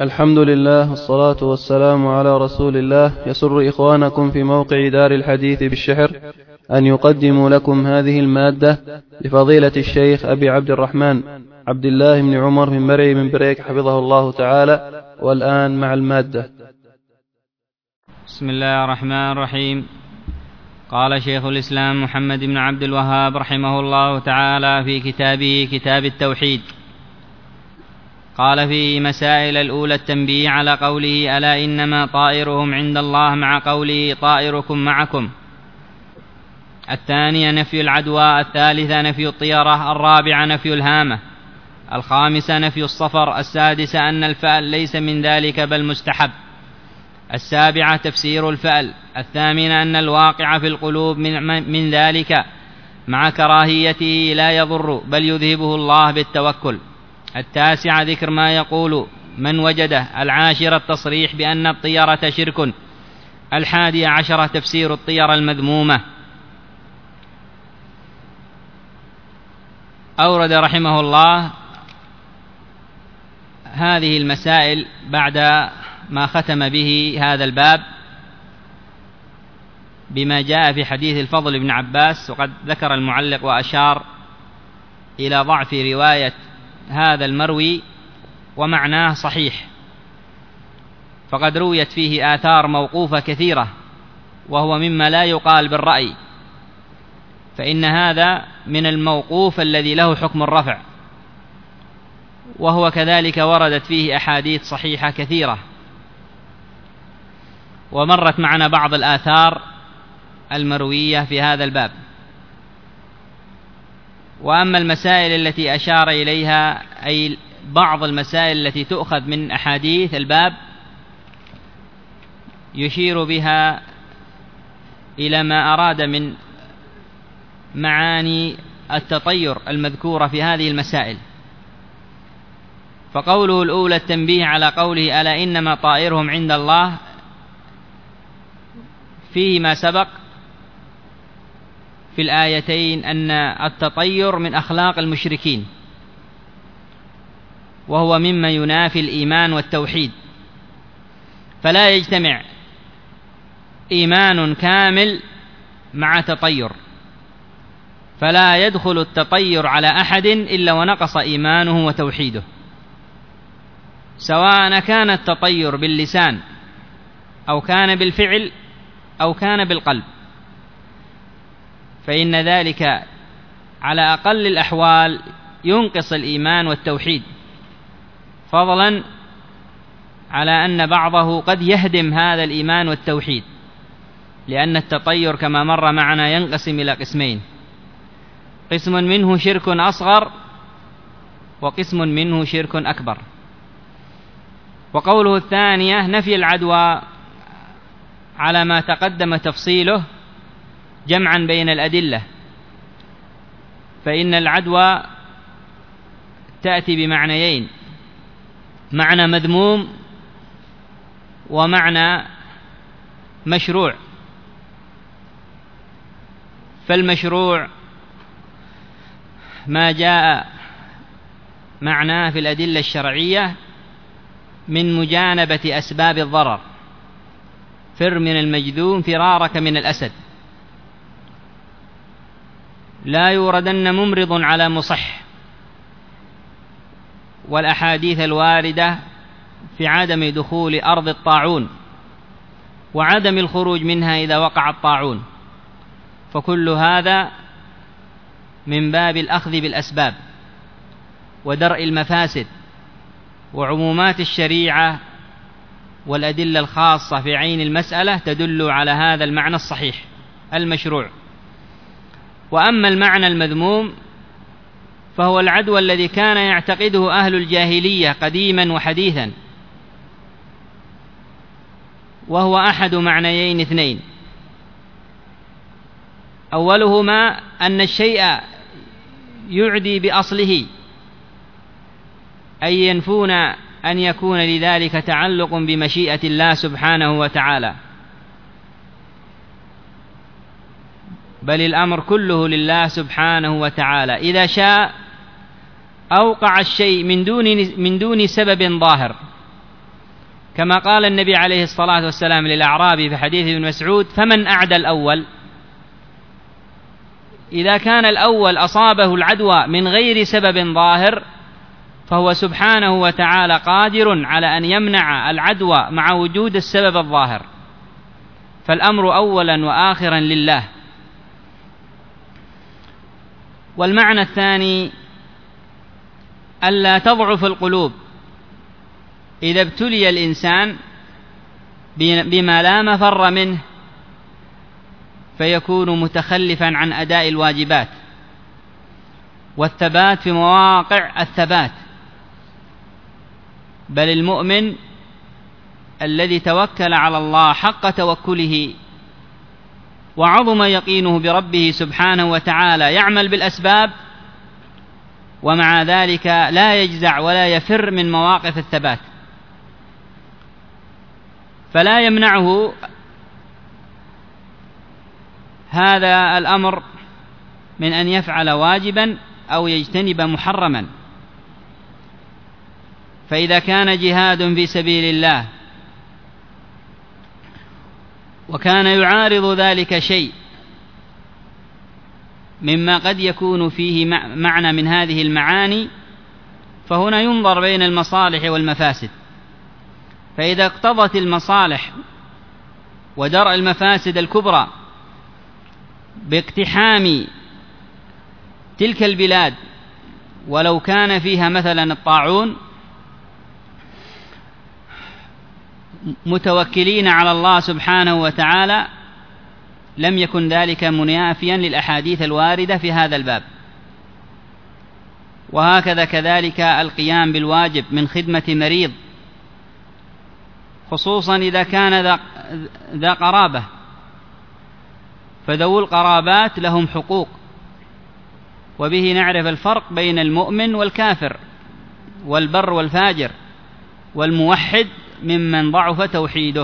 الحمد لله والصلاة والسلام على رسول الله. يسر إخوانكم في موقع دار الحديث بالشحر أن يقدموا لكم هذه المادة لفضيلة الشيخ أبي عبد الرحمن عبد الله بن عمر من مرعي من بريك حفظه الله تعالى. والآن مع المادة. بسم الله الرحمن الرحيم. قال شيخ الإسلام محمد بن عبد الوهاب رحمه الله تعالى في كتابه كتاب التوحيد، قال في مسائل الأولى التنبيه على قوله ألا إنما طائرهم عند الله مع قوله طائركم معكم. الثانية نفي العدوى، الثالثة نفي الطيرة، الرابعة نفي الهامة، الخامسة نفي الصفر، السادسة أن الفأل ليس من ذلك بل مستحب، السابعة تفسير الفأل، الثامنة أن الواقع في القلوب من ذلك مع كراهيته لا يضر بل يذهبه الله بالتوكل، التاسعة ذكر ما يقول من وجده، العاشرة التصريح بأن الطيرة شرك، الحادية عشرة تفسير الطيرة المذمومة. أورد رحمه الله هذه المسائل بعد ما ختم به هذا الباب بما جاء في حديث الفضل بن عباس، وقد ذكر المعلق وأشار إلى ضعف رواية هذا المروي ومعناه صحيح، فقد رويت فيه آثار موقوفة كثيرة وهو مما لا يقال بالرأي، فإن هذا من الموقوف الذي له حكم الرفع، وهو كذلك وردت فيه أحاديث صحيحة كثيرة، ومرت معنا بعض الآثار المروية في هذا الباب. وأما المسائل التي أشار إليها أي بعض المسائل التي تؤخذ من أحاديث الباب يشير بها إلى ما أراد من معاني التطير المذكورة في هذه المسائل. فقوله الأولى التنبيه على قوله ألا إنما طائرهم عند الله فيه ما سبق في الآيتين أن التطير من أخلاق المشركين، وهو مما ينافي الإيمان والتوحيد، فلا يجتمع إيمان كامل مع تطير، فلا يدخل التطير على أحد إلا ونقص إيمانه وتوحيده، سواء كان التطير باللسان أو كان بالفعل أو كان بالقلب، فإن ذلك على أقل الأحوال ينقص الإيمان والتوحيد، فضلا على أن بعضه قد يهدم هذا الإيمان والتوحيد، لأن التطير كما مر معنا ينقسم إلى قسمين، قسم منه شرك أصغر وقسم منه شرك أكبر. وقوله الثانية نفي العدوى على ما تقدم تفصيله جمعا بين الأدلة، فإن العدوى تأتي بمعنيين، معنى مذموم ومعنى مشروع. فالمشروع ما جاء معناه في الأدلة الشرعية من مجانبة أسباب الضرر، فر من المجذوم فرارك من الأسد، لا يوردن ممرض على مصح، والأحاديث الواردة في عدم دخول أرض الطاعون وعدم الخروج منها إذا وقع الطاعون، فكل هذا من باب الأخذ بالأسباب ودرء المفاسد، وعمومات الشريعة والأدلة الخاصة في عين المسألة تدل على هذا المعنى الصحيح المشروع. وأما المعنى المذموم فهو العدوى الذي كان يعتقده أهل الجاهلية قديما وحديثا، وهو أحد معنيين اثنين، أولهما أن الشيء يعدي بأصله، أي ينفون أن يكون لذلك تعلق بمشيئة الله سبحانه وتعالى، بل الأمر كله لله سبحانه وتعالى، إذا شاء أوقع الشيء من دون سبب ظاهر، كما قال النبي عليه الصلاة والسلام للأعرابي في حديث ابن مسعود: فمن أعدى الأول؟ إذا كان الأول أصابه العدوى من غير سبب ظاهر فهو سبحانه وتعالى قادر على أن يمنع العدوى مع وجود السبب الظاهر، فالأمر أولا وآخرا لله. والمعنى الثاني: ألا تضعف القلوب إذا ابتلي الإنسان بما لا مفر منه فيكون متخلفا عن أداء الواجبات والثبات في مواقع الثبات، بل المؤمن الذي توكل على الله حق توكله وعظم يقينه بربه سبحانه وتعالى يعمل بالأسباب، ومع ذلك لا يجزع ولا يفر من مواقف الثبات، فلا يمنعه هذا الأمر من أن يفعل واجبا أو يجتنب محرما. فإذا كان جهاد في سبيل الله وكان يعارض ذلك شيء مما قد يكون فيه معنى من هذه المعاني، فهنا ينظر بين المصالح والمفاسد، فإذا اقتضت المصالح ودرء المفاسد الكبرى باقتحام تلك البلاد ولو كان فيها مثلا الطاعون متوكلين على الله سبحانه وتعالى، لم يكن ذلك منافيا للأحاديث الواردة في هذا الباب. وهكذا كذلك القيام بالواجب من خدمة مريض، خصوصا إذا كان ذا قرابة، فذو القرابات لهم حقوق، وبه نعرف الفرق بين المؤمن والكافر والبر والفاجر والموحد ممن ضعف توحيده.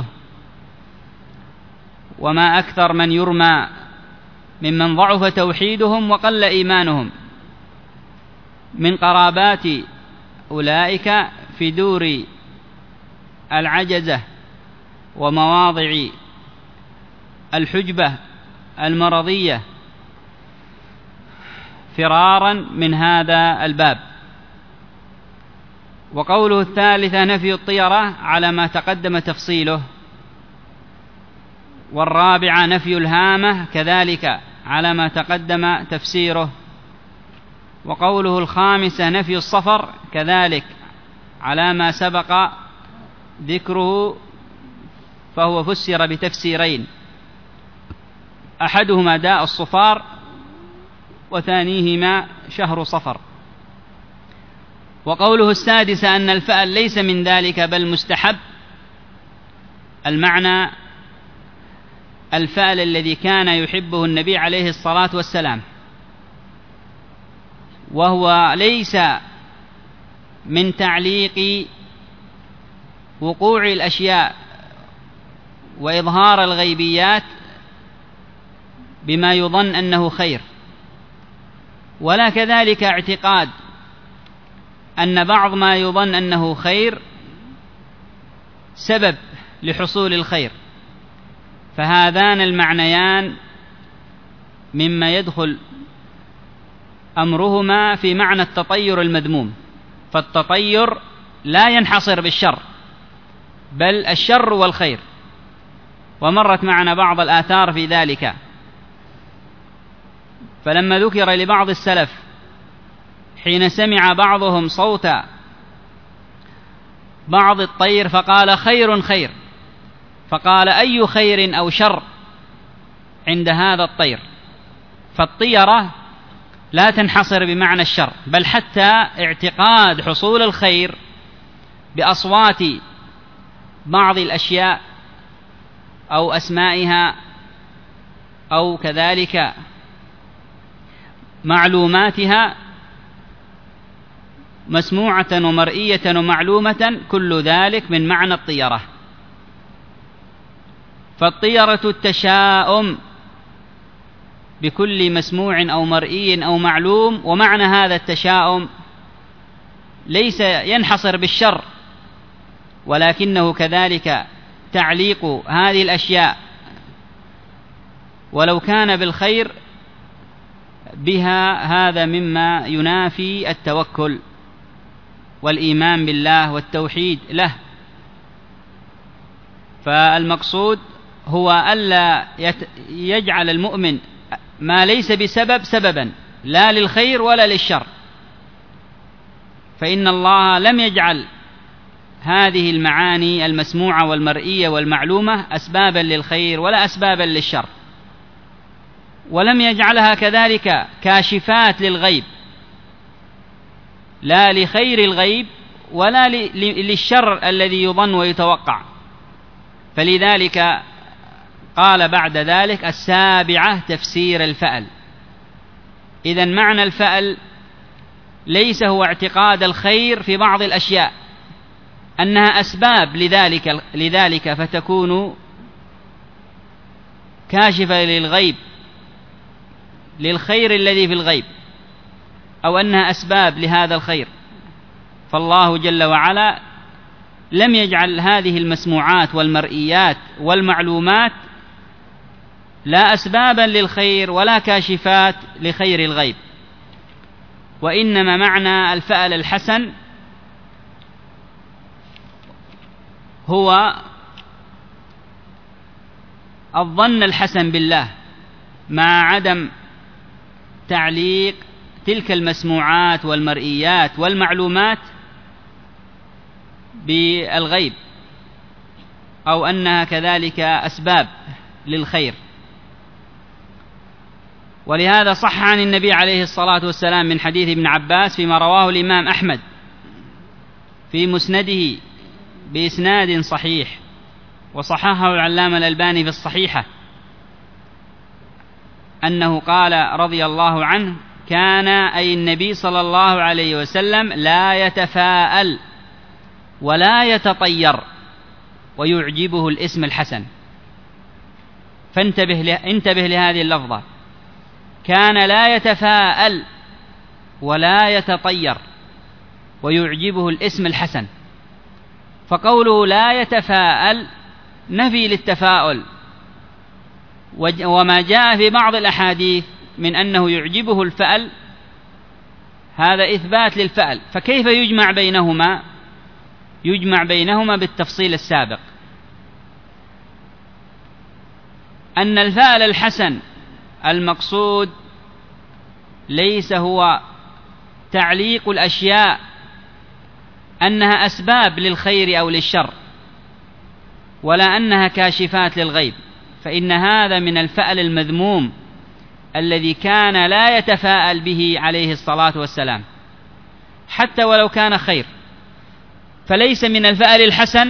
وما أكثر من يرمى ممن ضعف توحيدهم وقل إيمانهم من قرابات أولئك في دور العجزة ومواضع الحجبة المرضية فرارا من هذا الباب. وقوله الثالثة نفي الطيرة على ما تقدم تفصيله، والرابعة نفي الهامة كذلك على ما تقدم تفسيره، وقوله الخامسة نفي الصفر كذلك على ما سبق ذكره، فهو فسر بتفسيرين: أحدهما داء الصفار وثانيهما شهر صفر. وقوله السادسة أن الفأل ليس من ذلك بل مستحب، المعنى الفأل الذي كان يحبه النبي عليه الصلاة والسلام، وهو ليس من تعليق وقوع الأشياء وإظهار الغيبيات بما يظن أنه خير، ولا كذلك اعتقاد أن بعض ما يظن أنه خير سبب لحصول الخير، فهذان المعنيان مما يدخل أمرهما في معنى التطير المذموم، فالتطير لا ينحصر بالشر بل الشر والخير، ومرت معنا بعض الآثار في ذلك. فلما ذكر لبعض السلف حين سمع بعضهم صوت بعض الطير فقال خير خير، فقال أي خير أو شر عند هذا الطير؟ فالطيرة لا تنحصر بمعنى الشر، بل حتى اعتقاد حصول الخير بأصوات بعض الأشياء أو أسمائها أو كذلك معلوماتها مسموعة ومرئية ومعلومة، كل ذلك من معنى الطيرة. فالطيرة التشاؤم بكل مسموع أو مرئي أو معلوم، ومعنى هذا التشاؤم ليس ينحصر بالشر ولكنه كذلك تعليق هذه الأشياء ولو كان بالخير بها هذا مما ينافي التوكل والإيمان بالله والتوحيد له. فالمقصود هو ألا يجعل المؤمن ما ليس بسبب سببا لا للخير ولا للشر، فإن الله لم يجعل هذه المعاني المسموعة والمرئية والمعلومة أسبابا للخير ولا أسبابا للشر، ولم يجعلها كذلك كاشفات للغيب لا لخير الغيب ولا للشر الذي يظن ويتوقع. فلذلك قال بعد ذلك السابعة تفسير الفأل. إذن معنى الفأل ليس هو اعتقاد الخير في بعض الأشياء أنها أسباب لذلك فتكون كاشفة للغيب للخير الذي في الغيب، أو أنها أسباب لهذا الخير. فالله جل وعلا لم يجعل هذه المسموعات والمرئيات والمعلومات لا أسبابا للخير ولا كاشفات لخير الغيب، وإنما معنى الفأل الحسن هو الظن الحسن بالله مع عدم تعليق تلك المسموعات والمرئيات والمعلومات بالغيب أو أنها كذلك أسباب للخير. ولهذا صح عن النبي عليه الصلاة والسلام من حديث ابن عباس فيما رواه الإمام أحمد في مسنده بإسناد صحيح وصححه العلامة الألباني في الصحيحة أنه قال رضي الله عنه: كان أي النبي صلى الله عليه وسلم لا يتفاءل ولا يتطير ويعجبه الاسم الحسن. انتبه لهذه اللفظة: كان لا يتفاءل ولا يتطير ويعجبه الاسم الحسن. فقوله لا يتفاءل نفي للتفاؤل، وما جاء في بعض الأحاديث من أنه يعجبه الفأل هذا إثبات للفأل. فكيف يجمع بينهما؟ يجمع بينهما بالتفصيل السابق، أن الفأل الحسن المقصود ليس هو تعليق الأشياء أنها أسباب للخير أو للشر ولا أنها كاشفات للغيب، فإن هذا من الفأل المذموم الذي كان لا يتفاءل به عليه الصلاة والسلام حتى ولو كان خير. فليس من الفأل الحسن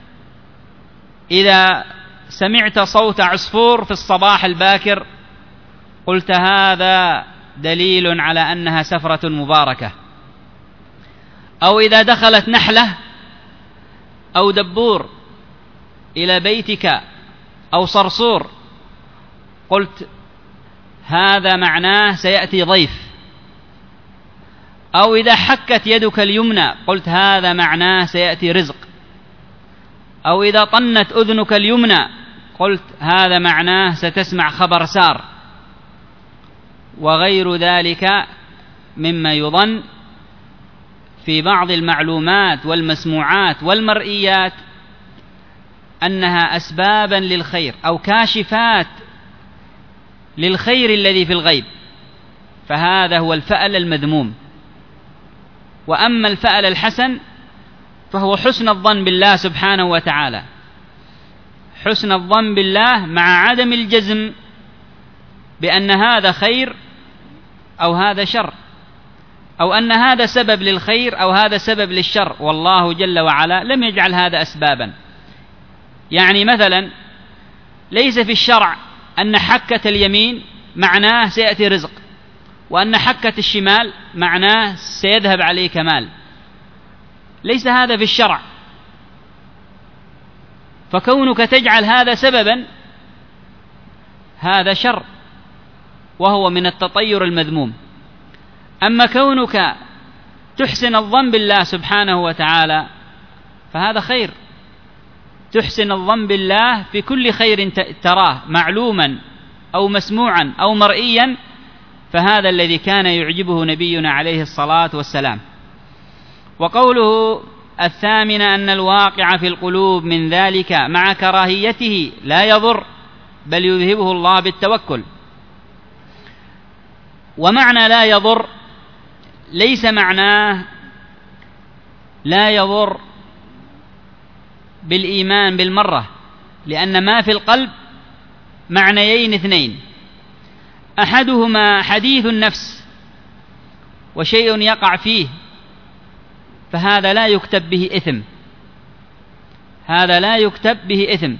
إذا سمعت صوت عصفور في الصباح الباكر قلت هذا دليل على أنها سفرة مباركة، أو إذا دخلت نحلة أو دبور إلى بيتك أو صرصور قلت هذا معناه سيأتي ضيف، أو إذا حكت يدك اليمنى قلت هذا معناه سيأتي رزق، أو إذا طنت أذنك اليمنى قلت هذا معناه ستسمع خبر سار، وغير ذلك مما يظن في بعض المعلومات والمسموعات والمرئيات أنها أسبابا للخير أو كاشفات للخير الذي في الغيب، فهذا هو الفأل المذموم. وأما الفأل الحسن فهو حسن الظن بالله سبحانه وتعالى، حسن الظن بالله مع عدم الجزم بأن هذا خير أو هذا شر، أو أن هذا سبب للخير أو هذا سبب للشر، والله جل وعلا لم يجعل هذا أسبابا. يعني مثلا ليس في الشرع أن حكة اليمين معناه سيأتي رزق، وأن حكة الشمال معناه سيذهب عليك مال، ليس هذا في الشرع. فكونك تجعل هذا سببا هذا شر وهو من التطير المذموم. أما كونك تحسن الظن بالله سبحانه وتعالى فهذا خير، تحسن الظن بالله في كل خير تراه معلوما أو مسموعا أو مرئيا، فهذا الذي كان يعجبه نبينا عليه الصلاة والسلام. وقوله الثامنة أن الواقع في القلوب من ذلك مع كراهيته لا يضر بل يذهبه الله بالتوكل. ومعنى لا يضر ليس معناه لا يضر بالإيمان بالمرة، لأن ما في القلب معنيين اثنين، أحدهما حديث النفس وشيء يقع فيه، فهذا لا يكتب به إثم، هذا لا يكتب به إثم،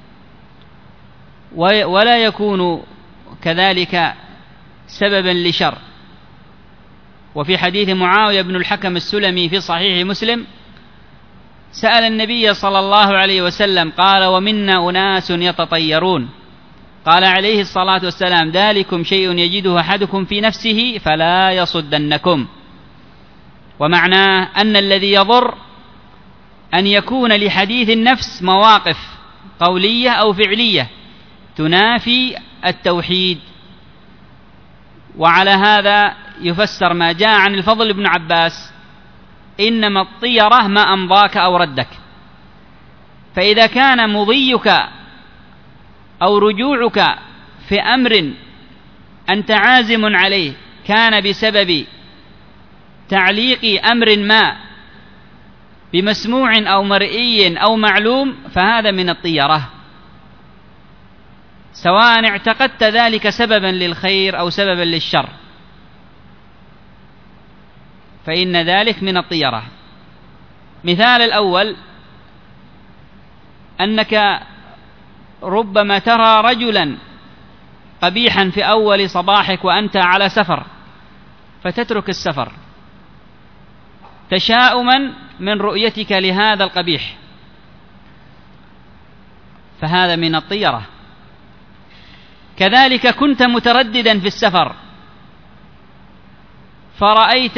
ولا يكون كذلك سببا لشر. وفي حديث معاوية بن الحكم السلمي في صحيح مسلم سأل النبي صلى الله عليه وسلم قال: ومنا أناس يتطيرون، قال عليه الصلاة والسلام: ذلكم شيء يجده أحدكم في نفسه فلا يصدنكم. ومعناه أن الذي يضر أن يكون لحديث النفس مواقف قولية أو فعلية تنافي التوحيد. وعلى هذا يفسر ما جاء عن الفضل بن عباس: إنما الطيرة ما أمضاك أو ردك. فإذا كان مضيك أو رجوعك في أمر أنت عازم عليه كان بسبب تعليق أمر ما بمسموع أو مرئي أو معلوم، فهذا من الطيرة، سواء اعتقدت ذلك سببا للخير أو سببا للشر، فإن ذلك من الطيرة. مثال الأول أنك ربما ترى رجلا قبيحا في أول صباحك وأنت على سفر، فتترك السفر تشاؤما من رؤيتك لهذا القبيح، فهذا من الطيرة. كذلك كنت مترددا في السفر فرأيت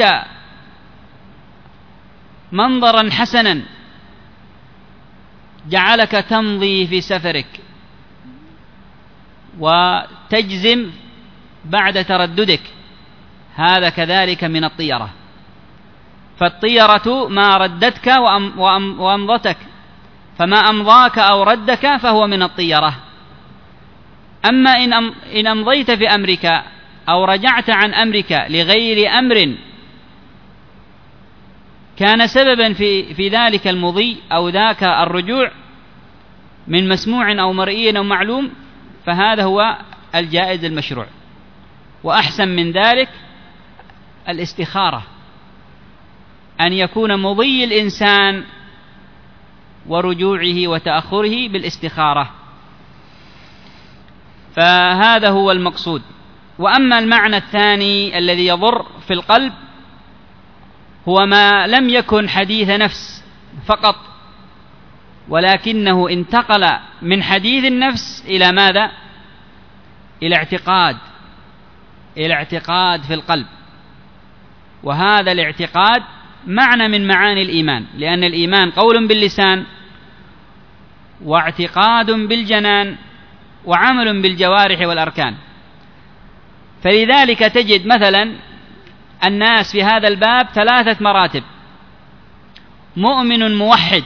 منظرا حسنا جعلك تمضي في سفرك وتجزم بعد ترددك، هذا كذلك من الطيرة. فالطيرة ما ردتك وأمضتك، فما أمضاك أو ردك فهو من الطيرة. أما إن أمضيت في أمرك أو رجعت عن أمرك لغير أمر كان سببا في ذلك المضي أو ذاك الرجوع من مسموع أو مرئي أو معلوم، فهذا هو الجائز المشروع. وأحسن من ذلك الاستخارة، أن يكون مضي الإنسان ورجوعه وتأخره بالاستخارة، فهذا هو المقصود. وأما المعنى الثاني الذي يضر في القلب هو ما لم يكن حديث نفس فقط، ولكنه انتقل من حديث النفس إلى ماذا؟ إلى اعتقاد في القلب. وهذا الاعتقاد معنى من معاني الإيمان، لأن الإيمان قول باللسان واعتقاد بالجنان وعمل بالجوارح والأركان. فلذلك تجد مثلا الناس في هذا الباب 3 مراتب: مؤمن موحد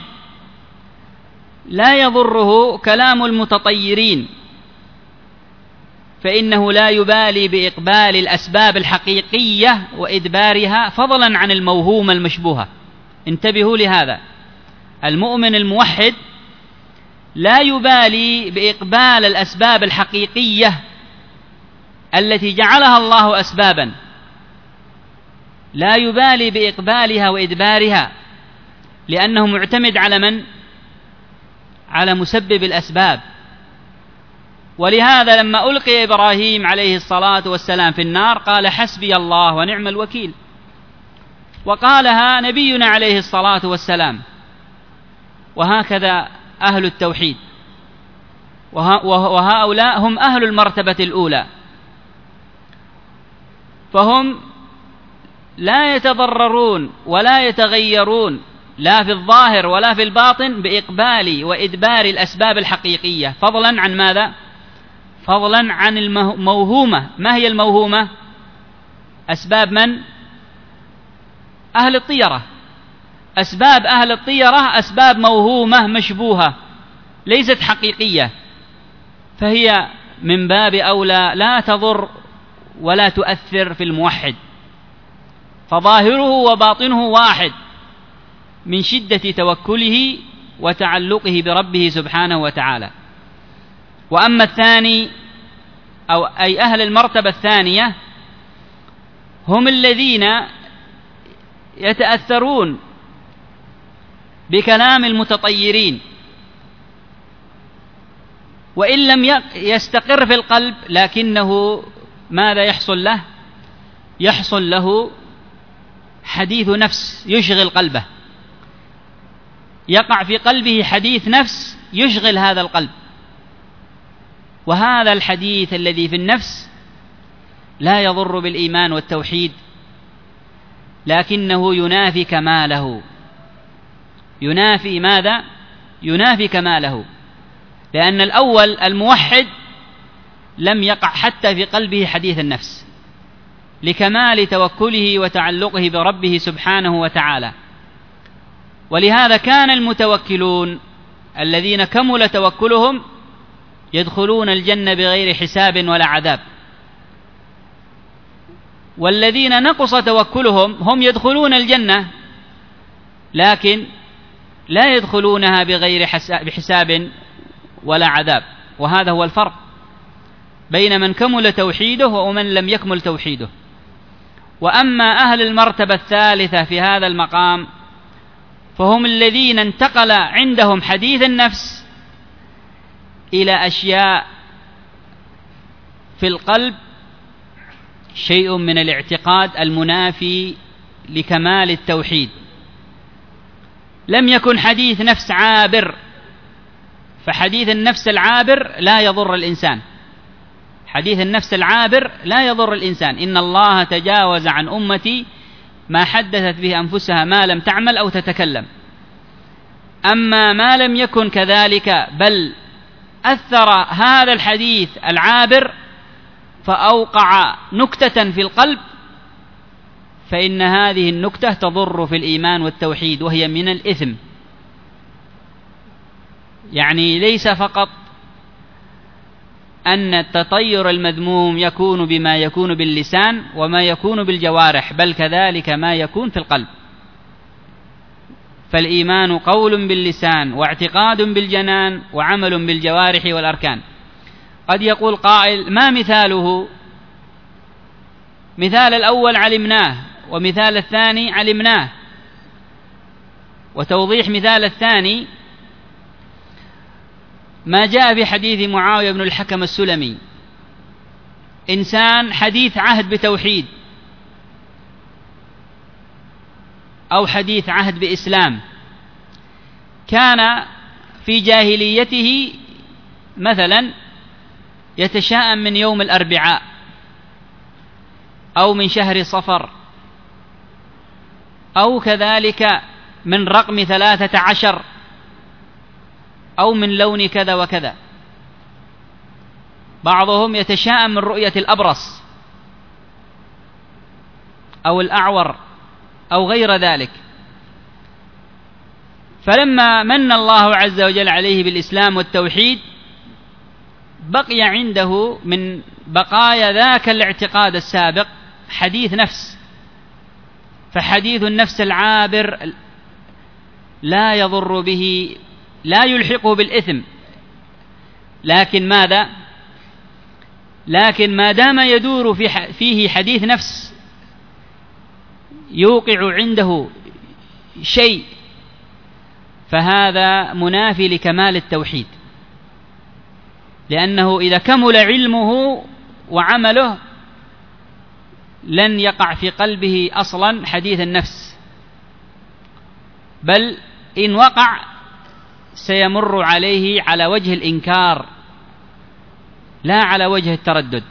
لا يضره كلام المتطيرين، فإنه لا يبالي بإقبال الأسباب الحقيقية وإدبارها فضلا عن الموهومة المشبوهة. انتبهوا لهذا، المؤمن الموحد لا يبالي بإقبال الأسباب الحقيقية التي جعلها الله أسبابا، لا يبالي بإقبالها وإدبارها، لأنه معتمد على من؟ على مسبب الأسباب. ولهذا لما ألقي إبراهيم عليه الصلاة والسلام في النار قال: حسبي الله ونعم الوكيل. وقالها نبينا عليه الصلاة والسلام. وهكذا أهل التوحيد، وهؤلاء هم أهل المرتبة الأولى، فهم لا يتضررون ولا يتغيرون لا في الظاهر ولا في الباطن بإقبال وإدبار الأسباب الحقيقية، فضلا عن ماذا؟ فضلا عن الموهومة. ما هي الموهومة؟ أسباب من؟ أهل الطيرة. أسباب أهل الطيرة أسباب موهومة مشبوهة ليست حقيقية، فهي من باب أولى لا تضر ولا تؤثر في الموحد، فظاهره وباطنه واحد من شدة توكله وتعلقه بربه سبحانه وتعالى. وأما الثاني أي أهل المرتبة الثانية هم الذين يتأثرون بكلام المتطيرين، وإن لم يستقر في القلب لكنه ماذا يحصل له؟ يحصل له حديث نفس يشغل قلبه، يقع في قلبه حديث نفس يشغل هذا القلب، وهذا الحديث الذي في النفس لا يضر بالإيمان والتوحيد، لكنه ينافي كماله. ينافي ماذا؟ ينافي كماله، لأن الأول الموحد لم يقع حتى في قلبه حديث النفس لكمال توكله وتعلقه بربه سبحانه وتعالى. ولهذا كان المتوكلون الذين كمل توكلهم يدخلون الجنة بغير حساب ولا عذاب، والذين نقص توكلهم هم يدخلون الجنة لكن لا يدخلونها بغير بحساب ولا عذاب. وهذا هو الفرق بين من كمل توحيده ومن لم يكمل توحيده. وأما أهل المرتبة الثالثة في هذا المقام فهم الذين انتقل عندهم حديث النفس إلى أشياء في القلب، شيء من الاعتقاد المنافي لكمال التوحيد. لم يكن حديث نفس عابر، فحديث النفس العابر لا يضر الإنسان. حديث النفس العابر لا يضر الإنسان. إن الله تجاوز عن أمتي ما حدثت به أنفسها ما لم تعمل أو تتكلم. أما ما لم يكن كذلك بل أثر هذا الحديث العابر فأوقع نكتة في القلب، فإن هذه النكتة تضر في الإيمان والتوحيد، وهي من الإثم. يعني ليس فقط أن التطير المذموم يكون بما يكون باللسان وما يكون بالجوارح، بل كذلك ما يكون في القلب. فالإيمان قول باللسان واعتقاد بالجنان وعمل بالجوارح والأركان. قد يقول قائل: ما مثاله؟ مثال الأول علمناه، ومثال الثاني علمناه. وتوضيح مثال الثاني ما جاء في حديث معاوية بن الحكم السلمي: إنسان حديث عهد بتوحيد أو حديث عهد بإسلام، كان في جاهليته مثلا يتشاءم من يوم الأربعاء أو من شهر صفر أو كذلك من رقم 13 أو من لون كذا وكذا. بعضهم يتشاءم من رؤية الأبرص أو الأعور أو غير ذلك. فلما من الله عز وجل عليه بالإسلام والتوحيد بقي عنده من بقايا ذاك الاعتقاد السابق حديث نفس. فحديث النفس العابر لا يضر به، لا يلحقه بالإثم، لكن ماذا؟ لكن ما دام يدور فيه حديث نفس يوقع عنده شيء، فهذا منافي لكمال التوحيد، لأنه إذا كمل علمه وعمله لن يقع في قلبه أصلا حديث النفس، بل إن وقع سيمر عليه على وجه الإنكار لا على وجه التردد.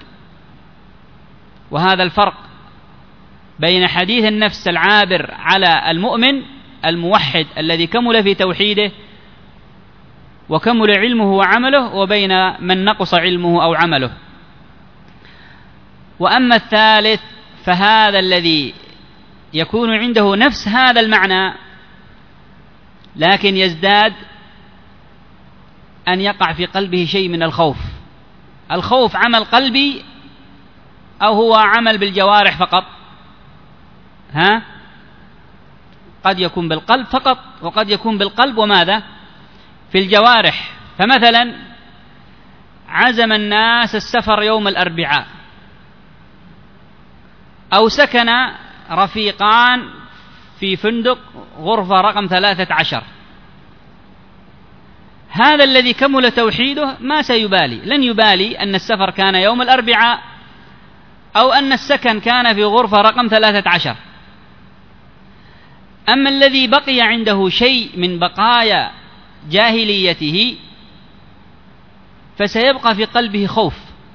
وهذا الفرق بين حديث النفس العابر على المؤمن الموحد الذي كمل في توحيده وكمل علمه وعمله، وبين من نقص علمه أو عمله. وأما الثالث فهذا الذي يكون عنده نفس هذا المعنى لكن يزداد أن يقع في قلبه شيء من الخوف. الخوف عمل قلبي أو هو عمل بالجوارح فقط؟ قد يكون بالقلب فقط، وقد يكون بالقلب وماذا؟ في الجوارح. فمثلا عزم الناس السفر يوم الأربعاء، أو سكن رفيقان في فندق غرفة رقم 13. هذا الذي كمل توحيده ما سيبالي، لن يبالي أن السفر كان يوم الأربعاء أو أن السكن كان في غرفة رقم 13. أما الذي بقي عنده شيء من بقايا جاهليته فسيبقى في قلبه خوف.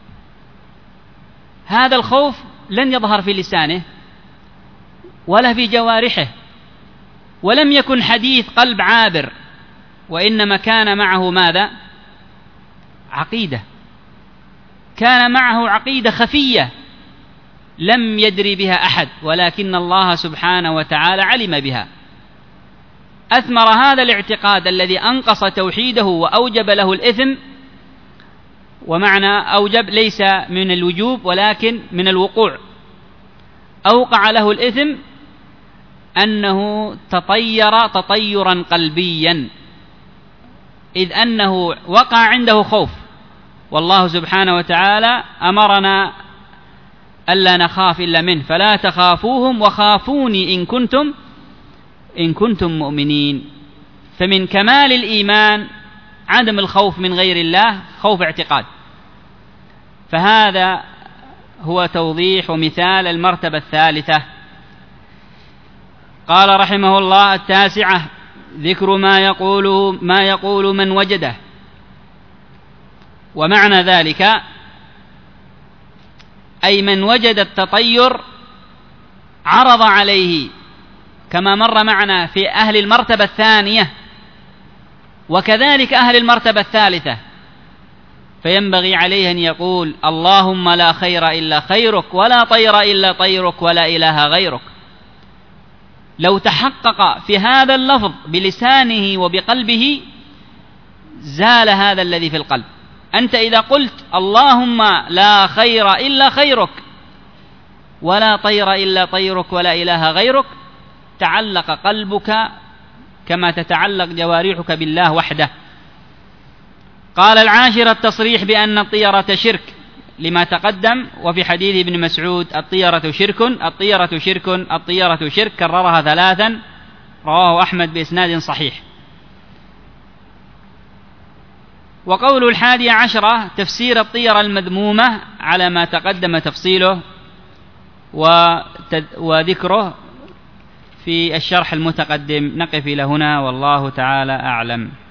هذا الخوف لن يظهر في لسانه ولا في جوارحه، ولم يكن حديث قلب عابر، وإنما كان معه ماذا؟ عقيدة. كان معه عقيدة خفية لم يدري بها أحد، ولكن الله سبحانه وتعالى علم بها. أثمر هذا الاعتقاد الذي أنقص توحيده وأوجب له الإثم، ومعنى أوجب ليس من الوجوب ولكن من الوقوع، أوقع له الإثم أنه تطير تطيرا قلبيا، إذ أنه وقع عنده خوف. والله سبحانه وتعالى أمرنا ألا نخاف إلا منه، فلا تخافوهم وخافوني إن كنتم مؤمنين. فمن كمال الإيمان عدم الخوف من غير الله، خوف اعتقاد. فهذا هو توضيح ومثال المرتبة الثالثة. قال رحمه الله: 9 ذكر ما يقول من وجده. ومعنى ذلك أي من وجد التطير عرض عليه، كما مر معنا في أهل المرتبة الثانية، وكذلك أهل المرتبة الثالثة. فينبغي عليه أن يقول: اللهم لا خير إلا خيرك، ولا طير إلا طيرك، ولا إله غيرك. لو تحقق في هذا اللفظ بلسانه وبقلبه زال هذا الذي في القلب. أنت إذا قلت اللهم لا خير إلا خيرك، ولا طير إلا طيرك، ولا إله غيرك، تعلق قلبك كما تتعلق جوارحك بالله وحده. قال: 10 التصريح بأن الطيرة شرك، لما تقدم. وفي حديث ابن مسعود: الطيرة شرك، الطيرة شرك، الطيرة شرك، كررها 3، رواه أحمد بإسناد صحيح. وقول 11 تفسير الطيرة المذمومة على ما تقدم تفصيله وذكره في الشرح المتقدم. نقف إلى هنا، والله تعالى أعلم.